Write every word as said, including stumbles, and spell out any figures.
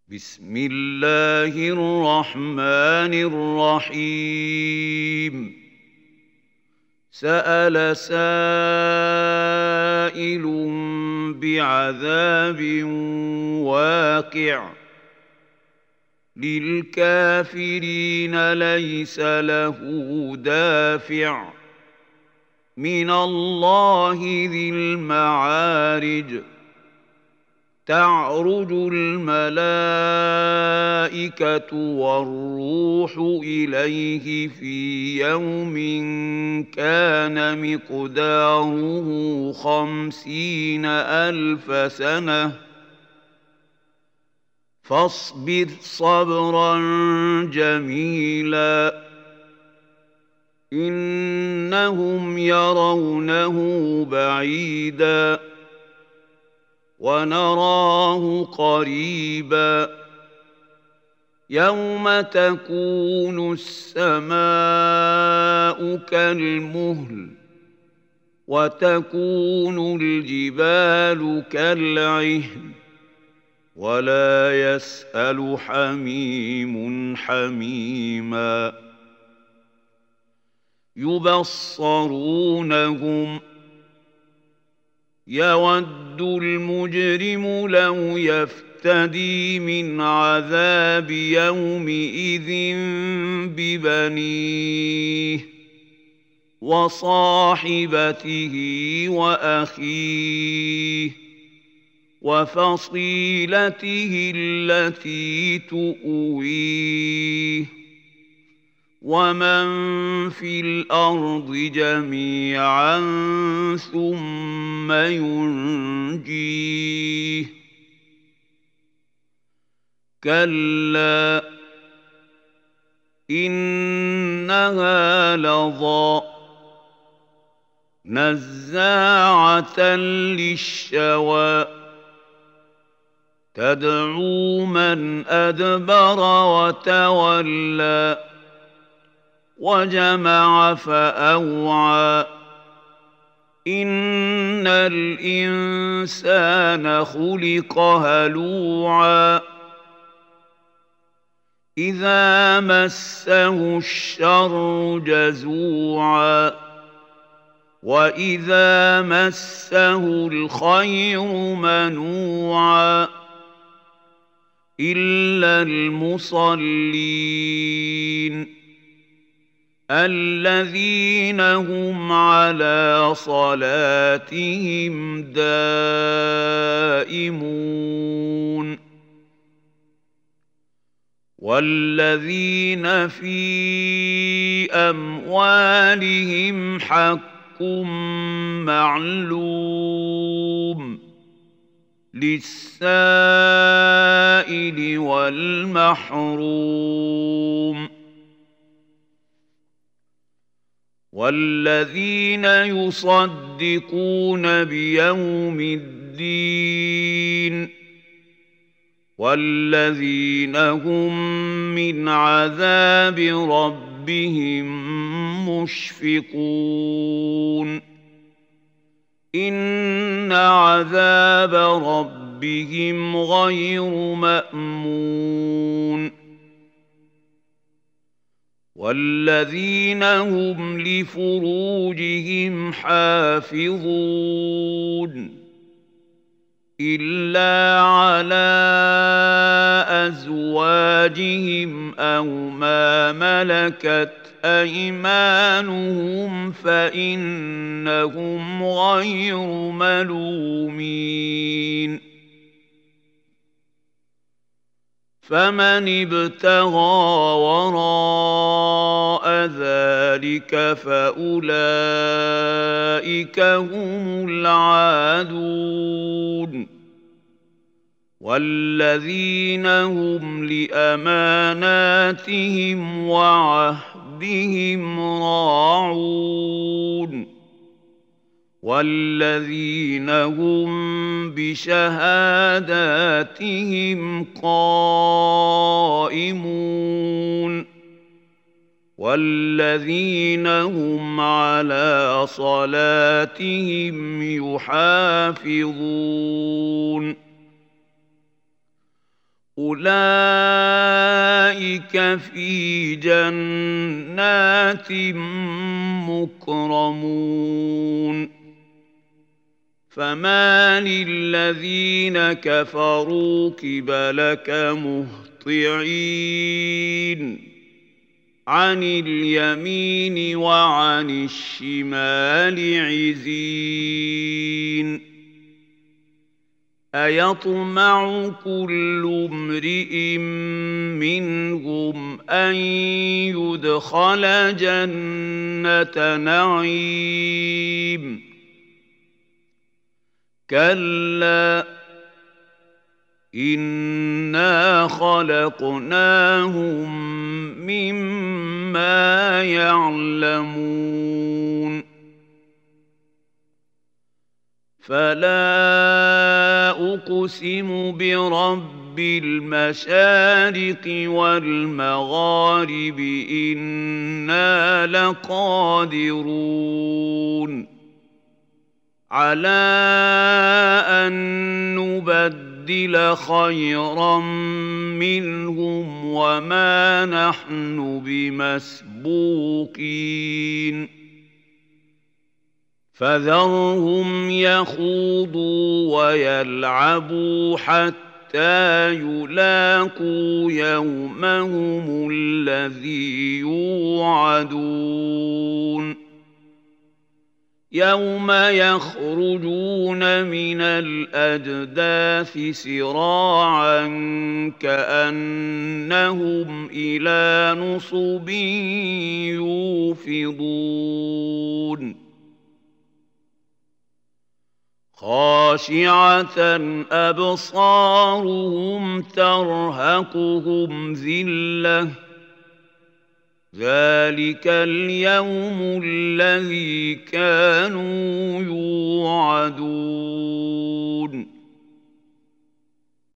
بسم الله الرحمن الرحيم. سأل سائل بعذاب واقع للكافرين ليس له دافع من الله ذي المعارج. تعرج الملائكة والروح إليه في يوم كان مقداره خمسين ألف سنة فاصبر صبرا جميلا إنهم يرونه بعيدا ونراه قريبا يوم تكون السماء كالمهل وتكون الجبال كالعهن ولا يسأل حميم حميما يبصرونهم يود المجرم لو يفتدي من عذاب يومئذ ببنيه وصاحبته وأخيه وفصيلته التي تؤويه ومن في الأرض جميعا ثم ينجيه كلا إنها لظى نزاعة للشوى تدعو من أدبر وتولى وجمع فأوعى إن الإنسان خلق هلوعا إذا مسه الشر جزوعا وإذا مسه الخير منوعا إلا المصلين الذين هم على صلاتهم دائمون والذين في أموالهم حق معلوم للسائل والمحروم والذين يصدقون بيوم الدين والذين هم من عذاب ربهم مشفقون إن عذاب ربهم غير مأمون والذين هم لفروجهم حافظون إلا على أزواجهم أو ما ملكت أيمانهم فإنهم غير ملومين فمن ابتغى وراء ذلك فأولئك هم العادون والذين هم لأماناتهم وعهدهم راعون والذين هم بشهاداتهم قائمون والذين هم على صلاتهم يحافظون أولئك في جنات مكرمون فما للذين كفروا قبلك مهطعين عن اليمين وعن الشمال عزين أيطمع كل امرئ منهم أن يدخل جنة نعيم كلا إنا خلقناهم مما يعلمون فلا أقسم برب المشارق والمغارب إنا لقادرون على أن نبدل خيرا منهم وما نحن بمسبوقين فذرهم يخوضوا ويلعبوا حتى يلاقوا يومهم الذي يوعدون يوم يخرجون من الأجداث سراعا كأنهم إلى نصب يوفضون خاشعة أبصارهم ترهقهم ذلة ذلك اليوم الذي كانوا يوعدون